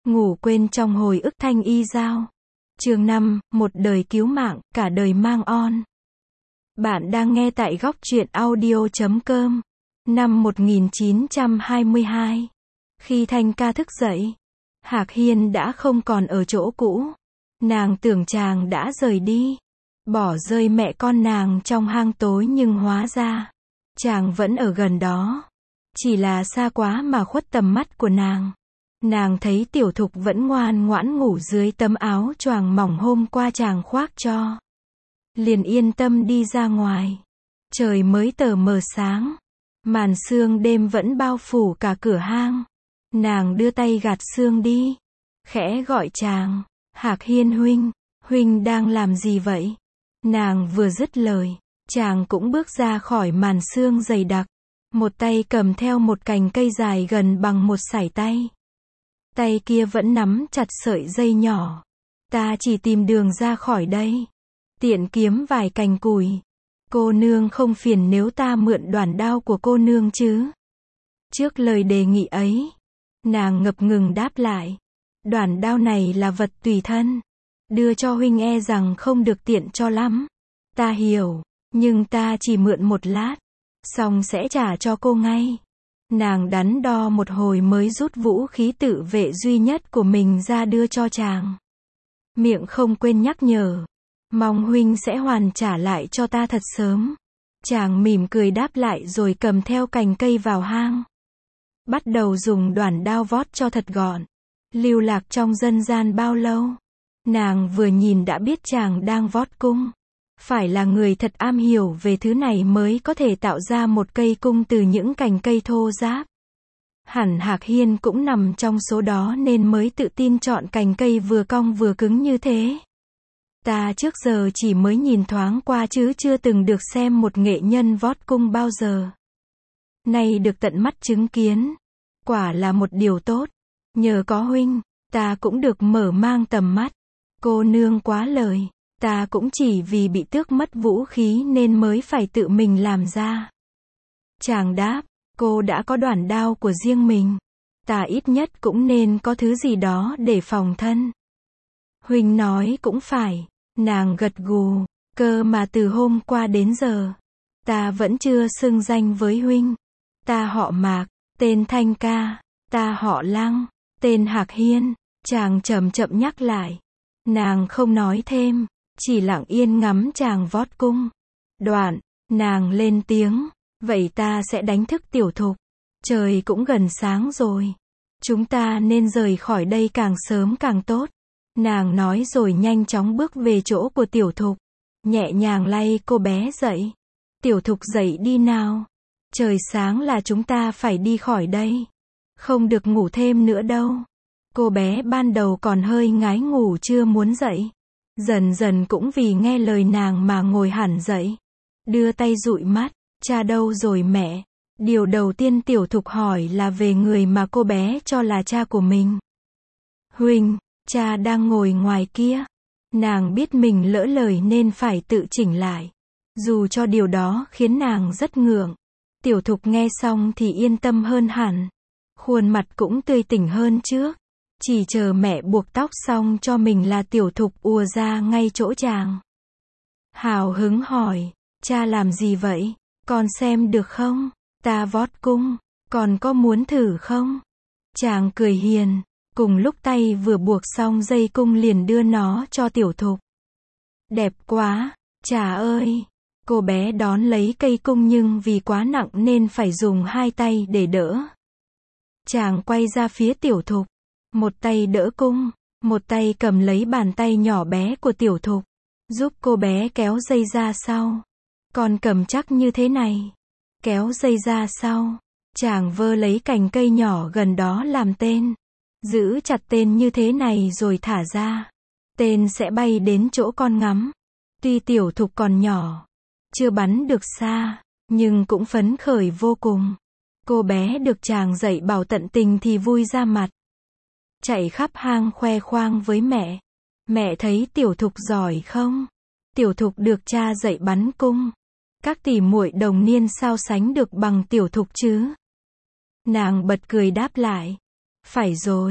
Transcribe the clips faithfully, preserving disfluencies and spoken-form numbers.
Ngủ quên trong hồi ức Thanh Y Giao. Chương năm, một đời cứu mạng, cả đời mang on. Bạn đang nghe tại góc truyện audio chấm com. Năm một nghìn chín trăm hai mươi hai. Khi Thanh ca thức dậy, Hạc Hiên đã không còn ở chỗ cũ. Nàng tưởng chàng đã rời đi, bỏ rơi mẹ con nàng trong hang tối, nhưng hóa ra chàng vẫn ở gần đó. Chỉ là xa quá mà khuất tầm mắt của nàng. Nàng thấy Tiểu Thục vẫn ngoan ngoãn ngủ dưới tấm áo choàng mỏng hôm qua chàng khoác cho. Liền yên tâm đi ra ngoài. Trời mới tờ mờ sáng. Màn sương đêm vẫn bao phủ cả cửa hang. Nàng đưa tay gạt sương đi, khẽ gọi chàng. Hạc Hiên huynh, huynh đang làm gì vậy? Nàng vừa dứt lời, chàng cũng bước ra khỏi màn sương dày đặc. Một tay cầm theo một cành cây dài gần bằng một sải tay. Tay kia vẫn nắm chặt sợi dây nhỏ. Ta chỉ tìm đường ra khỏi đây, tiện kiếm vài cành cùi. Cô nương không phiền nếu ta mượn đoản đao của cô nương chứ? Trước lời đề nghị ấy, nàng ngập ngừng đáp lại. Đoản đao này là vật tùy thân, đưa cho huynh e rằng không được tiện cho lắm. Ta hiểu, nhưng ta chỉ mượn một lát, xong sẽ trả cho cô ngay. Nàng đắn đo một hồi mới rút vũ khí tự vệ duy nhất của mình ra đưa cho chàng. Miệng không quên nhắc nhở. Mong huynh sẽ hoàn trả lại cho ta thật sớm. Chàng mỉm cười đáp lại rồi cầm theo cành cây vào hang. Bắt đầu dùng đoản đao vót cho thật gọn. Lưu lạc trong dân gian bao lâu, nàng vừa nhìn đã biết chàng đang vót cung. Phải là người thật am hiểu về thứ này mới có thể tạo ra một cây cung từ những cành cây thô ráp. Hẳn Hạc Hiên cũng nằm trong số đó nên mới tự tin chọn cành cây vừa cong vừa cứng như thế. Ta trước giờ chỉ mới nhìn thoáng qua chứ chưa từng được xem một nghệ nhân vót cung bao giờ. Nay được tận mắt chứng kiến, quả là một điều tốt. Nhờ có huynh, ta cũng được mở mang tầm mắt. Cô nương quá lời, ta cũng chỉ vì bị tước mất vũ khí nên mới phải tự mình làm ra. Chàng đáp, cô đã có đoản đao của riêng mình, ta ít nhất cũng nên có thứ gì đó để phòng thân. Huynh nói cũng phải, nàng gật gù, cơ mà từ hôm qua đến giờ, ta vẫn chưa xưng danh với huynh. Ta họ Mạc, tên Thanh ca, ta họ Lăng, tên Hạc Hiên. Chàng chậm chậm nhắc lại. Nàng không nói thêm, chỉ lặng yên ngắm chàng vót cung. Đoạn, nàng lên tiếng, vậy ta sẽ đánh thức Tiểu Thục. Trời cũng gần sáng rồi, chúng ta nên rời khỏi đây càng sớm càng tốt. Nàng nói rồi nhanh chóng bước về chỗ của Tiểu Thục, nhẹ nhàng lay cô bé dậy. Tiểu Thục dậy đi nào, trời sáng là chúng ta phải đi khỏi đây, không được ngủ thêm nữa đâu. Cô bé ban đầu còn hơi ngái ngủ chưa muốn dậy, dần dần cũng vì nghe lời nàng mà ngồi hẳn dậy. Đưa tay dụi mắt, cha đâu rồi mẹ? Điều đầu tiên Tiểu Thục hỏi là về người mà cô bé cho là cha của mình. Huynh, cha đang ngồi ngoài kia. Nàng biết mình lỡ lời nên phải tự chỉnh lại, dù cho điều đó khiến nàng rất ngượng. Tiểu Thục nghe xong thì yên tâm hơn hẳn, khuôn mặt cũng tươi tỉnh hơn trước. Chỉ chờ mẹ buộc tóc xong cho mình là Tiểu Thục ùa ra ngay chỗ chàng. Hào hứng hỏi, cha làm gì vậy? Con xem được không? Ta vót cung, còn có muốn thử không? Chàng cười hiền, cùng lúc tay vừa buộc xong dây cung liền đưa nó cho Tiểu Thục. Đẹp quá, cha ơi! Cô bé đón lấy cây cung nhưng vì quá nặng nên phải dùng hai tay để đỡ. Chàng quay ra phía Tiểu Thục, một tay đỡ cung, một tay cầm lấy bàn tay nhỏ bé của Tiểu Thục, giúp cô bé kéo dây ra sau. Con cầm chắc như thế này. Kéo dây ra sau, chàng vơ lấy cành cây nhỏ gần đó làm tên. Giữ chặt tên như thế này rồi thả ra. Tên sẽ bay đến chỗ con ngắm. Tuy Tiểu Thục còn nhỏ, chưa bắn được xa, nhưng cũng phấn khởi vô cùng. Cô bé được chàng dạy bảo tận tình thì vui ra mặt. Chạy khắp hang khoe khoang với mẹ. Mẹ thấy Tiểu Thục giỏi không? Tiểu Thục được cha dạy bắn cung. Các tỷ muội đồng niên sao sánh được bằng Tiểu Thục chứ? Nàng bật cười đáp lại. Phải rồi,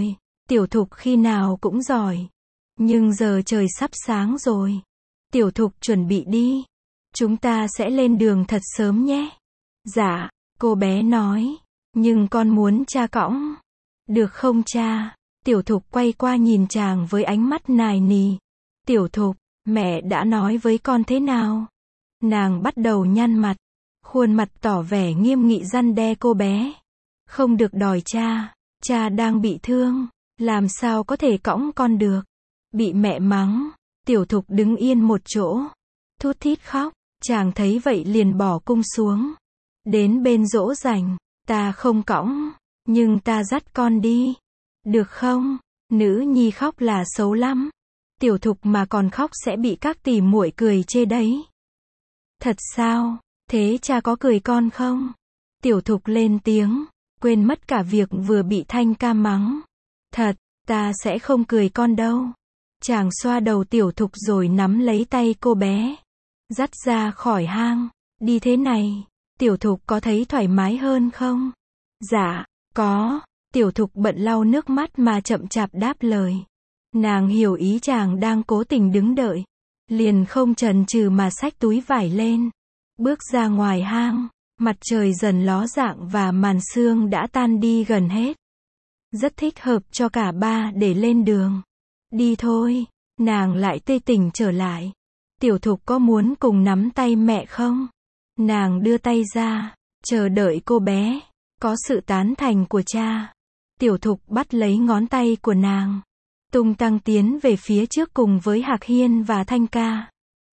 Tiểu Thục khi nào cũng giỏi. Nhưng giờ trời sắp sáng rồi. Tiểu Thục chuẩn bị đi. Chúng ta sẽ lên đường thật sớm nhé. Dạ, cô bé nói. Nhưng con muốn cha cõng. Được không cha? Tiểu Thục quay qua nhìn chàng với ánh mắt nài nỉ. Tiểu Thục, mẹ đã nói với con thế nào? Nàng bắt đầu nhăn mặt. Khuôn mặt tỏ vẻ nghiêm nghị răn đe cô bé. Không được đòi cha. Cha đang bị thương. Làm sao có thể cõng con được? Bị mẹ mắng. Tiểu Thục đứng yên một chỗ. Thút thít khóc. Chàng thấy vậy liền bỏ cung xuống. Đến bên dỗ dành. Ta không cõng. Nhưng ta dắt con đi. Được không? Nữ nhi khóc là xấu lắm. Tiểu Thục mà còn khóc sẽ bị các tỷ muội cười chê đấy. Thật sao? Thế cha có cười con không? Tiểu Thục lên tiếng. Quên mất cả việc vừa bị Thanh ca mắng. Thật, ta sẽ không cười con đâu. Chàng xoa đầu Tiểu Thục rồi nắm lấy tay cô bé. Dắt ra khỏi hang. Đi thế này. Tiểu Thục có thấy thoải mái hơn không? Dạ, có. Tiểu Thục bận lau nước mắt mà chậm chạp đáp lời. Nàng hiểu ý chàng đang cố tình đứng đợi. Liền không chần chừ mà xách túi vải lên. Bước ra ngoài hang. Mặt trời dần ló dạng và màn sương đã tan đi gần hết. Rất thích hợp cho cả ba để lên đường. Đi thôi. Nàng lại tươi tỉnh trở lại. Tiểu Thục có muốn cùng nắm tay mẹ không? Nàng đưa tay ra. Chờ đợi cô bé. Có sự tán thành của cha. Tiểu Thục bắt lấy ngón tay của nàng. Tung tăng tiến về phía trước cùng với Hạc Hiên và Thanh ca.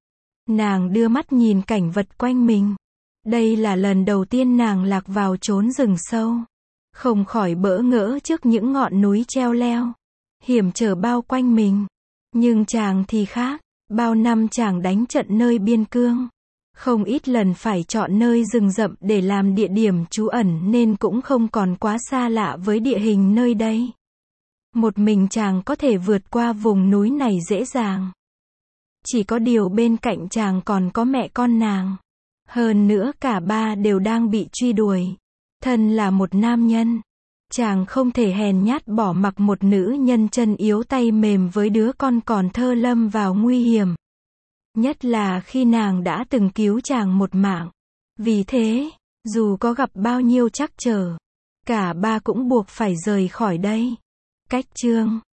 Nàng đưa mắt nhìn cảnh vật quanh mình. Đây là lần đầu tiên nàng lạc vào chốn rừng sâu. Không khỏi bỡ ngỡ trước những ngọn núi treo leo. Hiểm trở bao quanh mình. Nhưng chàng thì khác. Bao năm chàng đánh trận nơi biên cương. Không ít lần phải chọn nơi rừng rậm để làm địa điểm trú ẩn nên cũng không còn quá xa lạ với địa hình nơi đây. Một mình chàng có thể vượt qua vùng núi này dễ dàng. Chỉ có điều bên cạnh chàng còn có mẹ con nàng. Hơn nữa cả ba đều đang bị truy đuổi. Thân là một nam nhân. Chàng không thể hèn nhát bỏ mặc một nữ nhân chân yếu tay mềm với đứa con còn thơ lâm vào nguy hiểm. Nhất là khi nàng đã từng cứu chàng một mạng. Vì thế, dù có gặp bao nhiêu trắc trở, cả ba cũng buộc phải rời khỏi đây. Cách chương